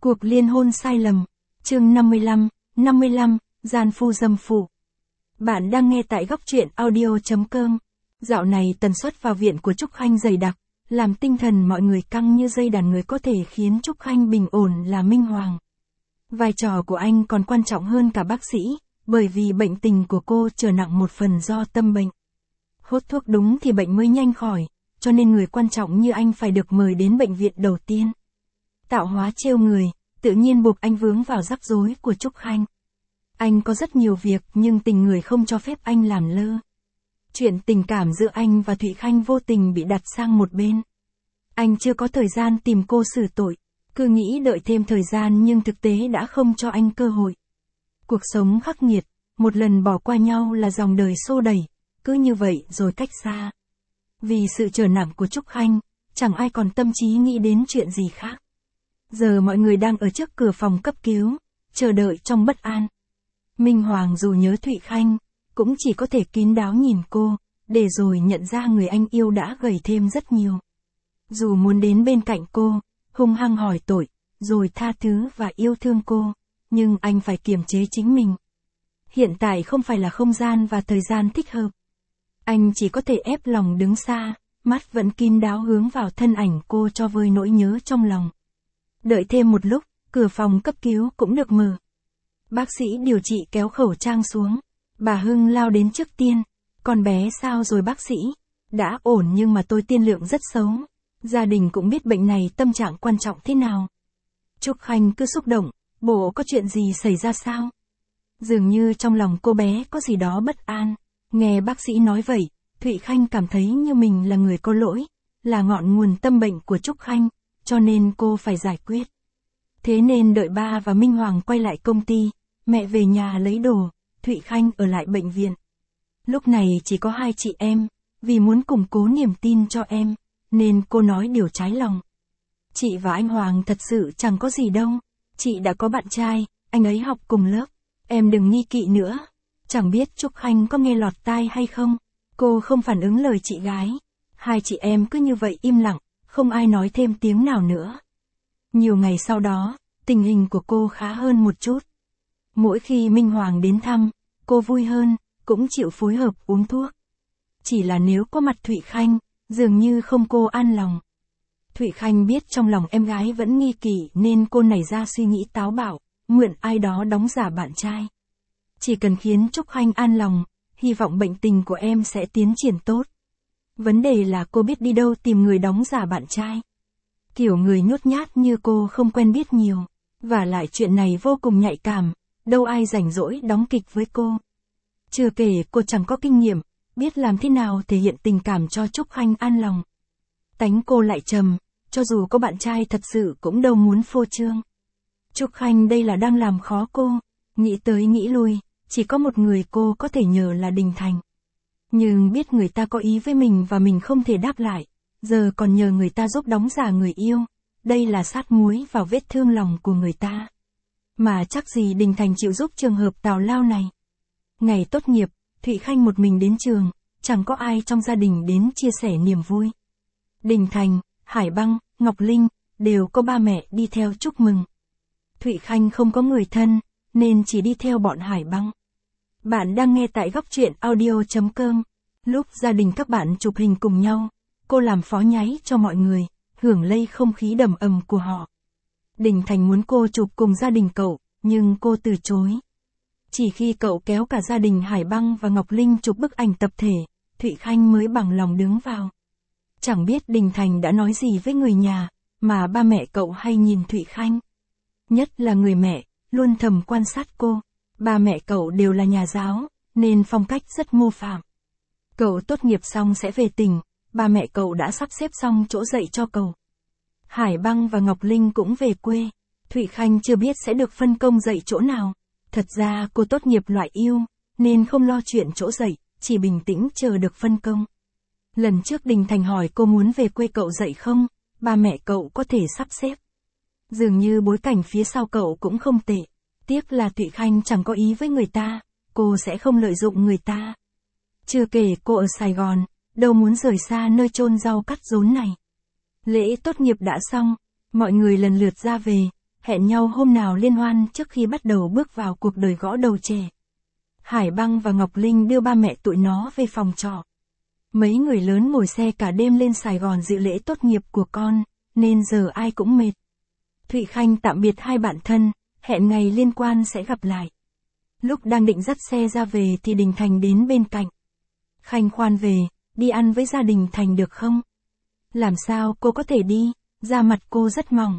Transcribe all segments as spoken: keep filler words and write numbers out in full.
Cuộc liên hôn sai lầm. Chương năm mươi lăm, năm mươi lăm, gian phu dâm phụ. Bạn đang nghe tại góc truyện audio chấm com. Dạo này tần suất vào viện của Trúc Khanh dày đặc, làm tinh thần mọi người căng như dây đàn, người có thể khiến Trúc Khanh bình ổn là Minh Hoàng. Vai trò của anh còn quan trọng hơn cả bác sĩ, bởi vì bệnh tình của cô trở nặng một phần do tâm bệnh. Hốt thuốc đúng thì bệnh mới nhanh khỏi, cho nên người quan trọng như anh phải được mời đến bệnh viện đầu tiên. Tạo hóa trêu người, tự nhiên buộc anh vướng vào rắc rối của Trúc Khanh. Anh có rất nhiều việc nhưng tình người không cho phép anh làm lơ. Chuyện tình cảm giữa anh và Thụy Khanh vô tình bị đặt sang một bên. Anh chưa có thời gian tìm cô xử tội, cứ nghĩ đợi thêm thời gian nhưng thực tế đã không cho anh cơ hội. Cuộc sống khắc nghiệt, một lần bỏ qua nhau là dòng đời xô đẩy, cứ như vậy rồi cách xa. Vì sự trở nặng của Trúc Khanh, chẳng ai còn tâm trí nghĩ đến chuyện gì khác. Giờ mọi người đang ở trước cửa phòng cấp cứu, chờ đợi trong bất an. Minh Hoàng dù nhớ Thụy Khanh, cũng chỉ có thể kín đáo nhìn cô, để rồi nhận ra người anh yêu đã gầy thêm rất nhiều. Dù muốn đến bên cạnh cô, hung hăng hỏi tội, rồi tha thứ và yêu thương cô, nhưng anh phải kiềm chế chính mình. Hiện tại không phải là không gian và thời gian thích hợp. Anh chỉ có thể ép lòng đứng xa, mắt vẫn kín đáo hướng vào thân ảnh cô cho vơi nỗi nhớ trong lòng. Đợi thêm một lúc, cửa phòng cấp cứu cũng được mở. Bác sĩ điều trị kéo khẩu trang xuống. Bà Hưng lao đến trước tiên. Con bé sao rồi bác sĩ? Đã ổn nhưng mà tôi tiên lượng rất xấu. Gia đình cũng biết bệnh này tâm trạng quan trọng thế nào. Trúc Khanh cứ xúc động. Bộ có chuyện gì xảy ra sao? Dường như trong lòng cô bé có gì đó bất an. Nghe bác sĩ nói vậy, Thụy Khanh cảm thấy như mình là người có lỗi, là ngọn nguồn tâm bệnh của Trúc Khanh, cho nên cô phải giải quyết. Thế nên đợi ba và Minh Hoàng quay lại công ty, mẹ về nhà lấy đồ, Thụy Khanh ở lại bệnh viện. Lúc này chỉ có hai chị em, vì muốn củng cố niềm tin cho em, nên cô nói điều trái lòng. Chị và anh Hoàng thật sự chẳng có gì đâu, chị đã có bạn trai, anh ấy học cùng lớp, em đừng nghi kỵ nữa. Chẳng biết Trúc Khanh có nghe lọt tai hay không, cô không phản ứng lời chị gái. Hai chị em cứ như vậy im lặng, không ai nói thêm tiếng nào nữa. Nhiều ngày sau đó, tình hình của cô khá hơn một chút. Mỗi khi Minh Hoàng đến thăm, cô vui hơn, cũng chịu phối hợp uống thuốc. Chỉ là nếu có mặt Thụy Khanh, dường như không cô an lòng. Thụy Khanh biết trong lòng em gái vẫn nghi kỵ nên cô nảy ra suy nghĩ táo bạo, mượn ai đó đóng giả bạn trai. Chỉ cần khiến Trúc Khanh an lòng, hy vọng bệnh tình của em sẽ tiến triển tốt. Vấn đề là cô biết đi đâu tìm người đóng giả bạn trai. Kiểu người nhút nhát như cô không quen biết nhiều, và lại chuyện này vô cùng nhạy cảm, đâu ai rảnh rỗi đóng kịch với cô. Chưa kể cô chẳng có kinh nghiệm, biết làm thế nào thể hiện tình cảm cho Trúc Khanh an lòng. Tánh cô lại trầm, cho dù có bạn trai thật sự cũng đâu muốn phô trương. Trúc Khanh đây là đang làm khó cô, nghĩ tới nghĩ lui, chỉ có một người cô có thể nhờ là Đình Thành. Nhưng biết người ta có ý với mình và mình không thể đáp lại, giờ còn nhờ người ta giúp đóng giả người yêu, đây là sát muối vào vết thương lòng của người ta. Mà chắc gì Đình Thành chịu giúp trường hợp tào lao này. Ngày tốt nghiệp, Thụy Khanh một mình đến trường, chẳng có ai trong gia đình đến chia sẻ niềm vui. Đình Thành, Hải Băng, Ngọc Linh, đều có ba mẹ đi theo chúc mừng. Thụy Khanh không có người thân, nên chỉ đi theo bọn Hải Băng. Bạn đang nghe tại góc truyện audio chấm com. Lúc gia đình các bạn chụp hình cùng nhau, cô làm phó nháy cho mọi người, hưởng lây không khí đầm ầm của họ. Đình Thành muốn cô chụp cùng gia đình cậu, nhưng cô từ chối. Chỉ khi cậu kéo cả gia đình Hải Băng và Ngọc Linh chụp bức ảnh tập thể, Thụy Khanh mới bằng lòng đứng vào. Chẳng biết Đình Thành đã nói gì với người nhà, mà ba mẹ cậu hay nhìn Thụy Khanh. Nhất là người mẹ, luôn thầm quan sát cô. Ba mẹ cậu đều là nhà giáo, nên phong cách rất mô phạm. Cậu tốt nghiệp xong sẽ về tỉnh, ba mẹ cậu đã sắp xếp xong chỗ dạy cho cậu. Hải Băng và Ngọc Linh cũng về quê, Thụy Khanh chưa biết sẽ được phân công dạy chỗ nào. Thật ra cô tốt nghiệp loại yêu, nên không lo chuyện chỗ dạy, chỉ bình tĩnh chờ được phân công. Lần trước Đình Thành hỏi cô muốn về quê cậu dạy không, ba mẹ cậu có thể sắp xếp. Dường như bối cảnh phía sau cậu cũng không tệ. Tiếc là Thụy Khanh chẳng có ý với người ta, cô sẽ không lợi dụng người ta. Chưa kể cô ở Sài Gòn, đâu muốn rời xa nơi chôn rau cắt rốn này. Lễ tốt nghiệp đã xong, mọi người lần lượt ra về, hẹn nhau hôm nào liên hoan trước khi bắt đầu bước vào cuộc đời gõ đầu trẻ. Hải Băng và Ngọc Linh đưa ba mẹ tụi nó về phòng trọ. Mấy người lớn ngồi xe cả đêm lên Sài Gòn dự lễ tốt nghiệp của con, nên giờ ai cũng mệt. Thụy Khanh tạm biệt hai bạn thân, hẹn ngày liên quan sẽ gặp lại. Lúc đang định dắt xe ra về thì Đình Thành đến bên cạnh. Khanh khoan về, đi ăn với gia đình Thành được không? Làm sao cô có thể đi, da mặt cô rất mỏng.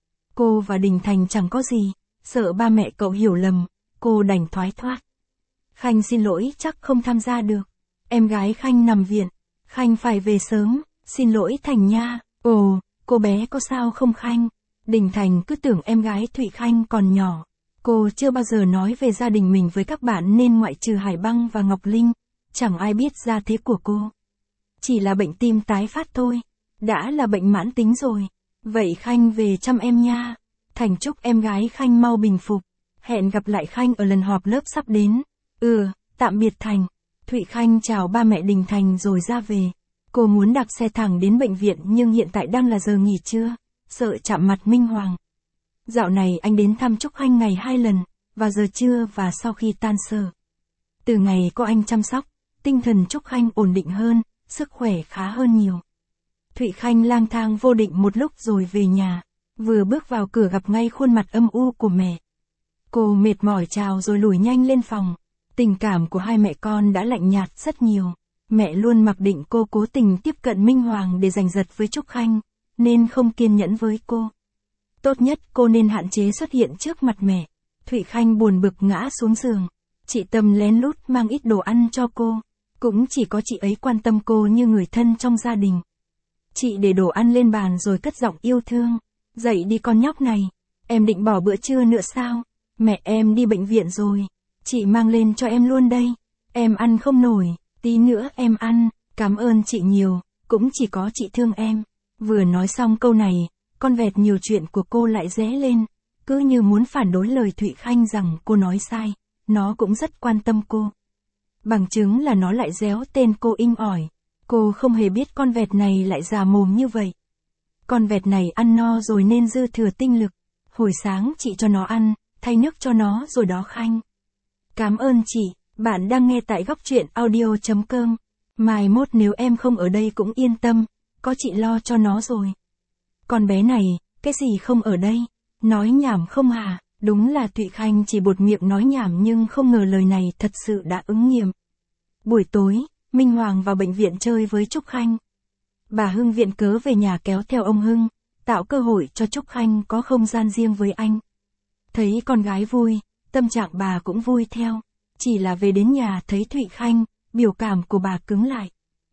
Cô và Đình Thành chẳng có gì, sợ ba mẹ cậu hiểu lầm, cô đành thoái thoát. Khanh xin lỗi chắc không tham gia được. Em gái Khanh nằm viện, Khanh phải về sớm, xin lỗi Thành nha. Ồ, cô bé có sao không Khanh? Đình Thành cứ tưởng em gái Thụy Khanh còn nhỏ. Cô chưa bao giờ nói về gia đình mình với các bạn nên ngoại trừ Hải Băng và Ngọc Linh, chẳng ai biết gia thế của cô. Chỉ là bệnh tim tái phát thôi, đã là bệnh mãn tính rồi. Vậy Khanh về chăm em nha. Thành chúc em gái Khanh mau bình phục. Hẹn gặp lại Khanh ở lần họp lớp sắp đến. Ừ, tạm biệt Thành. Thụy Khanh chào ba mẹ Đình Thành rồi ra về. Cô muốn đạp xe thẳng đến bệnh viện nhưng hiện tại đang là giờ nghỉ trưa, sợ chạm mặt Minh Hoàng. Dạo này anh đến thăm Trúc Khanh ngày hai lần, vào giờ trưa và sau khi tan sở. Từ ngày có anh chăm sóc, tinh thần Trúc Khanh ổn định hơn, sức khỏe khá hơn nhiều. Thụy Khanh lang thang vô định một lúc rồi về nhà, vừa bước vào cửa gặp ngay khuôn mặt âm u của mẹ. Cô mệt mỏi chào rồi lủi nhanh lên phòng. Tình cảm của hai mẹ con đã lạnh nhạt rất nhiều. Mẹ luôn mặc định cô cố tình tiếp cận Minh Hoàng để giành giật với Trúc Khanh, nên không kiên nhẫn với cô. Tốt nhất cô nên hạn chế xuất hiện trước mặt mẹ. Thụy Khanh buồn bực ngã xuống giường. Chị Tâm lén lút mang ít đồ ăn cho cô. Cũng chỉ có chị ấy quan tâm cô như người thân trong gia đình. Chị để đồ ăn lên bàn rồi cất giọng yêu thương. Dậy đi con nhóc này. Em định bỏ bữa trưa nữa sao? Mẹ em đi bệnh viện rồi. Chị mang lên cho em luôn đây. Em ăn không nổi, tí nữa em ăn. Cảm ơn chị nhiều, cũng chỉ có chị thương em. Vừa nói xong câu này, con vẹt nhiều chuyện của cô lại ré lên. Cứ như muốn phản đối lời Thụy Khanh rằng cô nói sai. Nó cũng rất quan tâm cô. Bằng chứng là nó lại réo tên cô inh ỏi. Cô không hề biết con vẹt này lại già mồm như vậy. Con vẹt này ăn no rồi nên dư thừa tinh lực. Hồi sáng chị cho nó ăn, thay nước cho nó rồi đó Khanh. Cảm ơn chị, bạn đang nghe tại góc truyện audio chấm com. Mai mốt nếu em không ở đây cũng yên tâm, có chị lo cho nó rồi. Con bé này, cái gì không ở đây? Nói nhảm không hả? Đúng là Thụy Khanh chỉ buột miệng nói nhảm nhưng không ngờ lời này thật sự đã ứng nghiệm. Buổi tối, Minh Hoàng vào bệnh viện chơi với Trúc Khanh. Bà Hưng viện cớ về nhà kéo theo ông Hưng, tạo cơ hội cho Trúc Khanh có không gian riêng với anh. Thấy con gái vui, tâm trạng bà cũng vui theo. Chỉ là về đến nhà thấy Thụy Khanh, biểu cảm của bà cứng lại.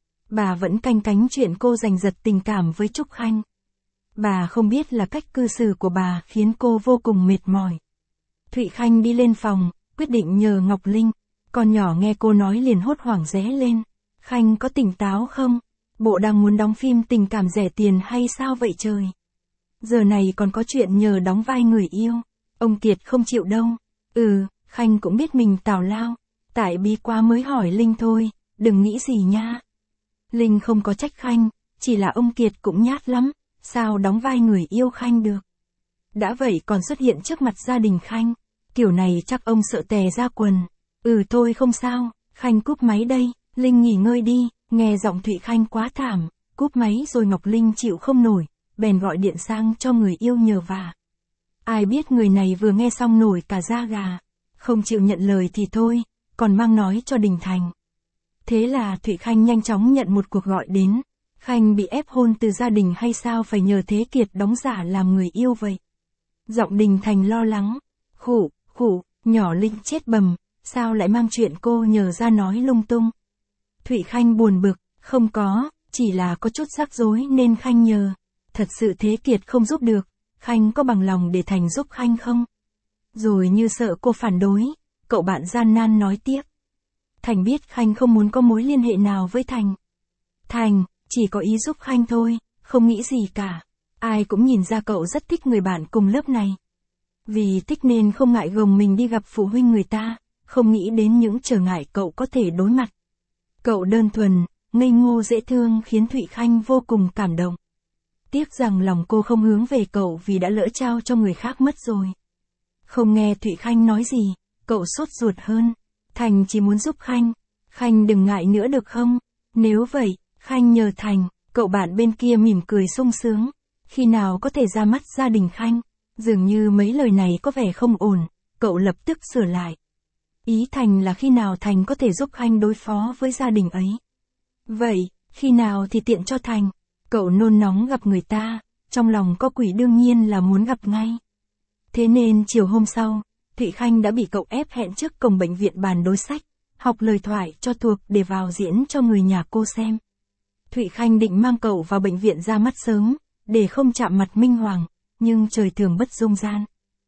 Bà vẫn canh cánh chuyện cô giành giật tình cảm với Trúc Khanh. Bà không biết là cách cư xử của bà khiến cô vô cùng mệt mỏi. Thụy Khanh đi lên phòng, quyết định nhờ Ngọc Linh. Con nhỏ nghe cô nói liền hốt hoảng ré lên. Khanh có tỉnh táo không? Bộ đang muốn đóng phim tình cảm rẻ tiền hay sao vậy trời? Giờ này còn có chuyện nhờ đóng vai người yêu. Ông Kiệt không chịu đâu. Ừ, Khanh cũng biết mình tào lao. Tại bi quá mới hỏi Linh thôi, đừng nghĩ gì nha. Linh không có trách Khanh, chỉ là ông Kiệt cũng nhát lắm. Sao đóng vai người yêu Khanh được? Đã vậy còn xuất hiện trước mặt gia đình Khanh. Kiểu này chắc ông sợ tè ra quần. Ừ thôi không sao, Khanh cúp máy đây. Linh nghỉ ngơi đi. Nghe giọng Thụy Khanh quá thảm. Cúp máy rồi Ngọc Linh chịu không nổi, bèn gọi điện sang cho người yêu nhờ vả. Ai biết người này vừa nghe xong nổi cả da gà. Không chịu nhận lời thì thôi, còn mang nói cho Đình Thành. Thế là Thụy Khanh nhanh chóng nhận một cuộc gọi đến. Khanh bị ép hôn từ gia đình hay sao phải nhờ Thế Kiệt đóng giả làm người yêu vậy? Giọng Đình Thành lo lắng. Khụ, khụ, nhỏ Linh chết bầm, sao lại mang chuyện cô nhờ ra nói lung tung? Thụy Khanh buồn bực, không có, chỉ là có chút rắc rối nên Khanh nhờ. Thật sự Thế Kiệt không giúp được, Khanh có bằng lòng để Thành giúp Khanh không? Rồi như sợ cô phản đối, cậu bạn gian nan nói tiếp. Thành biết Khanh không muốn có mối liên hệ nào với Thành. Thành, chỉ có ý giúp Khanh thôi, không nghĩ gì cả. Ai cũng nhìn ra cậu rất thích người bạn cùng lớp này. Vì thích nên không ngại gồng mình đi gặp phụ huynh người ta, không nghĩ đến những trở ngại cậu có thể đối mặt. Cậu đơn thuần, ngây ngô dễ thương khiến Thụy Khanh vô cùng cảm động. Tiếc rằng lòng cô không hướng về cậu vì đã lỡ trao cho người khác mất rồi. Không nghe Thụy Khanh nói gì, cậu sốt ruột hơn. Thành chỉ muốn giúp Khanh. Khanh đừng ngại nữa được không? Nếu vậy, Khanh nhờ Thành. Cậu bạn bên kia mỉm cười sung sướng. Khi nào có thể ra mắt gia đình Khanh? Dường như mấy lời này có vẻ không ổn, cậu lập tức sửa lại. Ý Thành là khi nào Thành có thể giúp Khanh đối phó với gia đình ấy. Vậy, khi nào thì tiện cho Thành? Cậu nôn nóng gặp người ta, trong lòng có quỷ đương nhiên là muốn gặp ngay. Thế nên chiều hôm sau, Thụy Khanh đã bị cậu ép hẹn trước cổng bệnh viện bàn đối sách, học lời thoại cho thuộc để vào diễn cho người nhà cô xem. Thụy Khanh định mang cậu vào bệnh viện ra mắt sớm, để không chạm mặt Minh Hoàng, nhưng trời thường bất dung gian.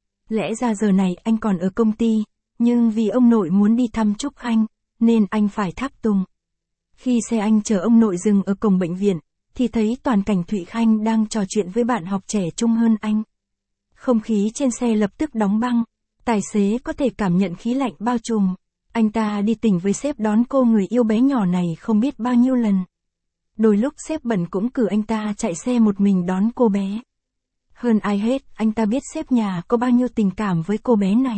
Lẽ ra giờ này anh còn ở công ty, nhưng vì ông nội muốn đi thăm Trúc Khanh, nên anh phải tháp tùng. Khi xe anh chở ông nội dừng ở cổng bệnh viện, thì thấy toàn cảnh Thụy Khanh đang trò chuyện với bạn học trẻ trung hơn anh. Không khí trên xe lập tức đóng băng, tài xế có thể cảm nhận khí lạnh bao trùm. Anh ta đi tỉnh với sếp đón cô người yêu bé nhỏ này không biết bao nhiêu lần. Đôi lúc sếp bận cũng cử anh ta chạy xe một mình đón cô bé. Hơn ai hết, anh ta biết sếp nhà có bao nhiêu tình cảm với cô bé này.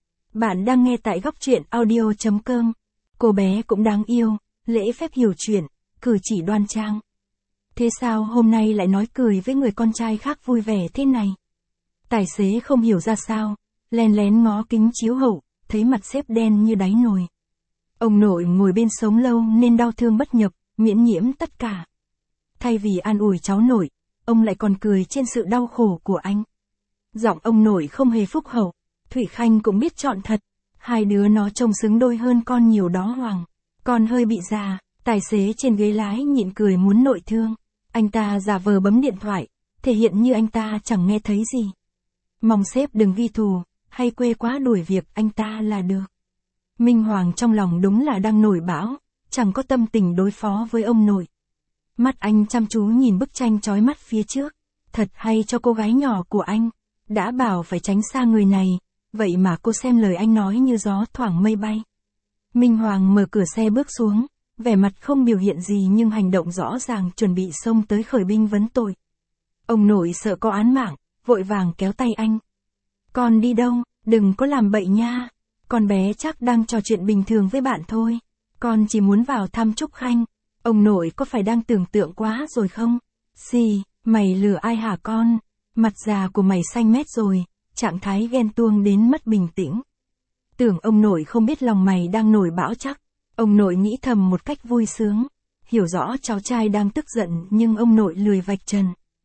Bạn đang nghe tại góc truyện audio chấm com. Cô bé cũng đáng yêu, lễ phép hiểu chuyện, cử chỉ đoan trang. Thế sao hôm nay lại nói cười với người con trai khác vui vẻ thế này? Tài xế không hiểu ra sao, lén lén ngó kính chiếu hậu, thấy mặt sếp đen như đáy nồi. Ông nội ngồi bên sống lâu nên đau thương bất nhập, miễn nhiễm tất cả. Thay vì an ủi cháu nội, ông lại còn cười trên sự đau khổ của anh. Giọng ông nội không hề phúc hậu, Thụy Khanh cũng biết chọn thật, hai đứa nó trông xứng đôi hơn con nhiều đó Hoàng. Con hơi bị già, tài xế trên ghế lái nhịn cười muốn nội thương. Anh ta giả vờ bấm điện thoại, thể hiện như anh ta chẳng nghe thấy gì. Mong sếp đừng ghi thù, hay quê quá đuổi việc anh ta là được. Minh Hoàng trong lòng đúng là đang nổi bão, chẳng có tâm tình đối phó với ông nội. Mắt anh chăm chú nhìn bức tranh chói mắt phía trước, thật hay cho cô gái nhỏ của anh, đã bảo phải tránh xa người này, vậy mà cô xem lời anh nói như gió thoảng mây bay. Minh Hoàng mở cửa xe bước xuống, vẻ mặt không biểu hiện gì nhưng hành động rõ ràng chuẩn bị xông tới khởi binh vấn tội. Ông nội sợ có án mạng, vội vàng kéo tay anh. Con đi đâu, đừng có làm bậy nha, con bé chắc đang trò chuyện bình thường với bạn thôi. Con chỉ muốn vào thăm Trúc Khanh, ông nội có phải đang tưởng tượng quá rồi không? Xì, mày lừa ai hả con? Mặt già của mày xanh mét rồi, trạng thái ghen tuông đến mất bình tĩnh. Tưởng ông nội không biết lòng mày đang nổi bão chắc. Ông nội nghĩ thầm một cách vui sướng, hiểu rõ cháu trai đang tức giận nhưng ông nội lười vạch trần.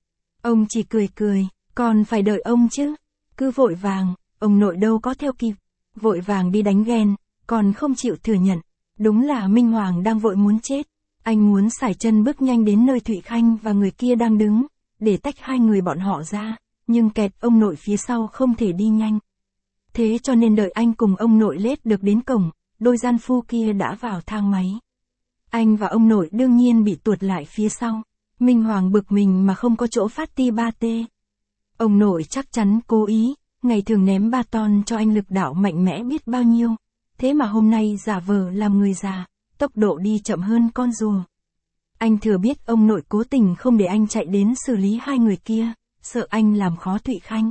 Ông chỉ cười cười, còn phải đợi ông chứ. Cứ vội vàng, ông nội đâu có theo kịp. Vội vàng đi đánh ghen, còn không chịu thừa nhận. Đúng là Minh Hoàng đang vội muốn chết. Anh muốn sải chân bước nhanh đến nơi Thụy Khanh và người kia đang đứng, để tách hai người bọn họ ra, nhưng kẹt ông nội phía sau không thể đi nhanh. Thế cho nên đợi anh cùng ông nội lết được đến cổng, đôi gian phu kia đã vào thang máy. Anh và ông nội đương nhiên bị tuột lại phía sau. Minh Hoàng bực mình mà không có chỗ phát ti ba tê. Ông nội chắc chắn cố ý, ngày thường ném ba ton cho anh lực đạo mạnh mẽ biết bao nhiêu. Thế mà hôm nay giả vờ làm người già, tốc độ đi chậm hơn con rùa. Anh thừa biết ông nội cố tình không để anh chạy đến xử lý hai người kia, sợ anh làm khó Thụy Khanh.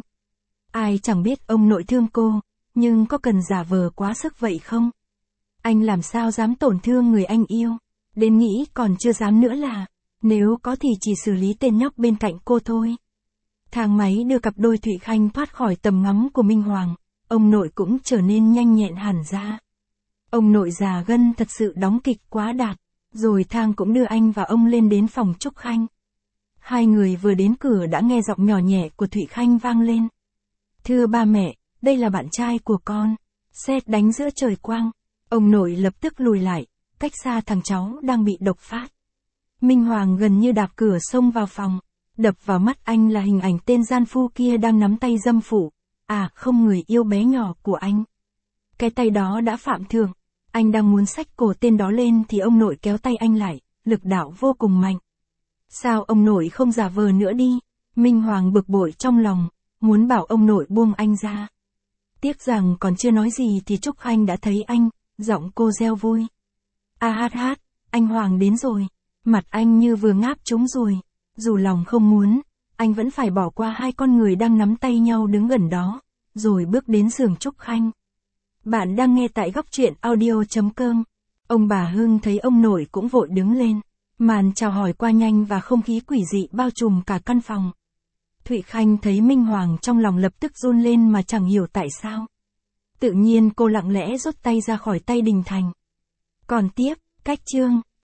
Ai chẳng biết ông nội thương cô, nhưng có cần giả vờ quá sức vậy không? Anh làm sao dám tổn thương người anh yêu, đến nghĩ còn chưa dám nữa là, nếu có thì chỉ xử lý tên nhóc bên cạnh cô thôi. Thang máy đưa cặp đôi Thụy Khanh thoát khỏi tầm ngắm của Minh Hoàng, ông nội cũng trở nên nhanh nhẹn hẳn ra. Ông nội già gân thật sự đóng kịch quá đạt, rồi thang cũng đưa anh và ông lên đến phòng Trúc Khanh. Hai người vừa đến cửa đã nghe giọng nhỏ nhẹ của Thụy Khanh vang lên. Thưa ba mẹ, đây là bạn trai của con. Sét đánh giữa trời quang. Ông nội lập tức lùi lại, cách xa thằng cháu đang bị độc phát. Minh Hoàng gần như đạp cửa xông vào phòng. Đập vào mắt anh là hình ảnh tên gian phu kia đang nắm tay dâm phụ. À không, người yêu bé nhỏ của anh. Cái tay đó đã phạm thượng. Anh đang muốn xách cổ tên đó lên thì ông nội kéo tay anh lại, lực đạo vô cùng mạnh. Sao ông nội không giả vờ nữa đi? Minh Hoàng bực bội trong lòng, muốn bảo ông nội buông anh ra. Tiếc rằng còn chưa nói gì thì Trúc Khanh đã thấy anh, giọng cô reo vui. A hát hát, anh Hoàng đến rồi. Mặt anh như vừa ngáp trúng rồi. Dù lòng không muốn, anh vẫn phải bỏ qua hai con người đang nắm tay nhau đứng gần đó, rồi bước đến giường Trúc Khanh. Bạn đang nghe tại góc truyện audio.com. Ông bà Hưng thấy ông nội cũng vội đứng lên. Màn chào hỏi qua nhanh và không khí quỷ dị bao trùm cả căn phòng. Thụy Khanh thấy Minh Hoàng trong lòng lập tức run lên mà chẳng hiểu tại sao. Tự nhiên cô lặng lẽ rút tay ra khỏi tay Đình Thành. Còn tiếp, cách chương.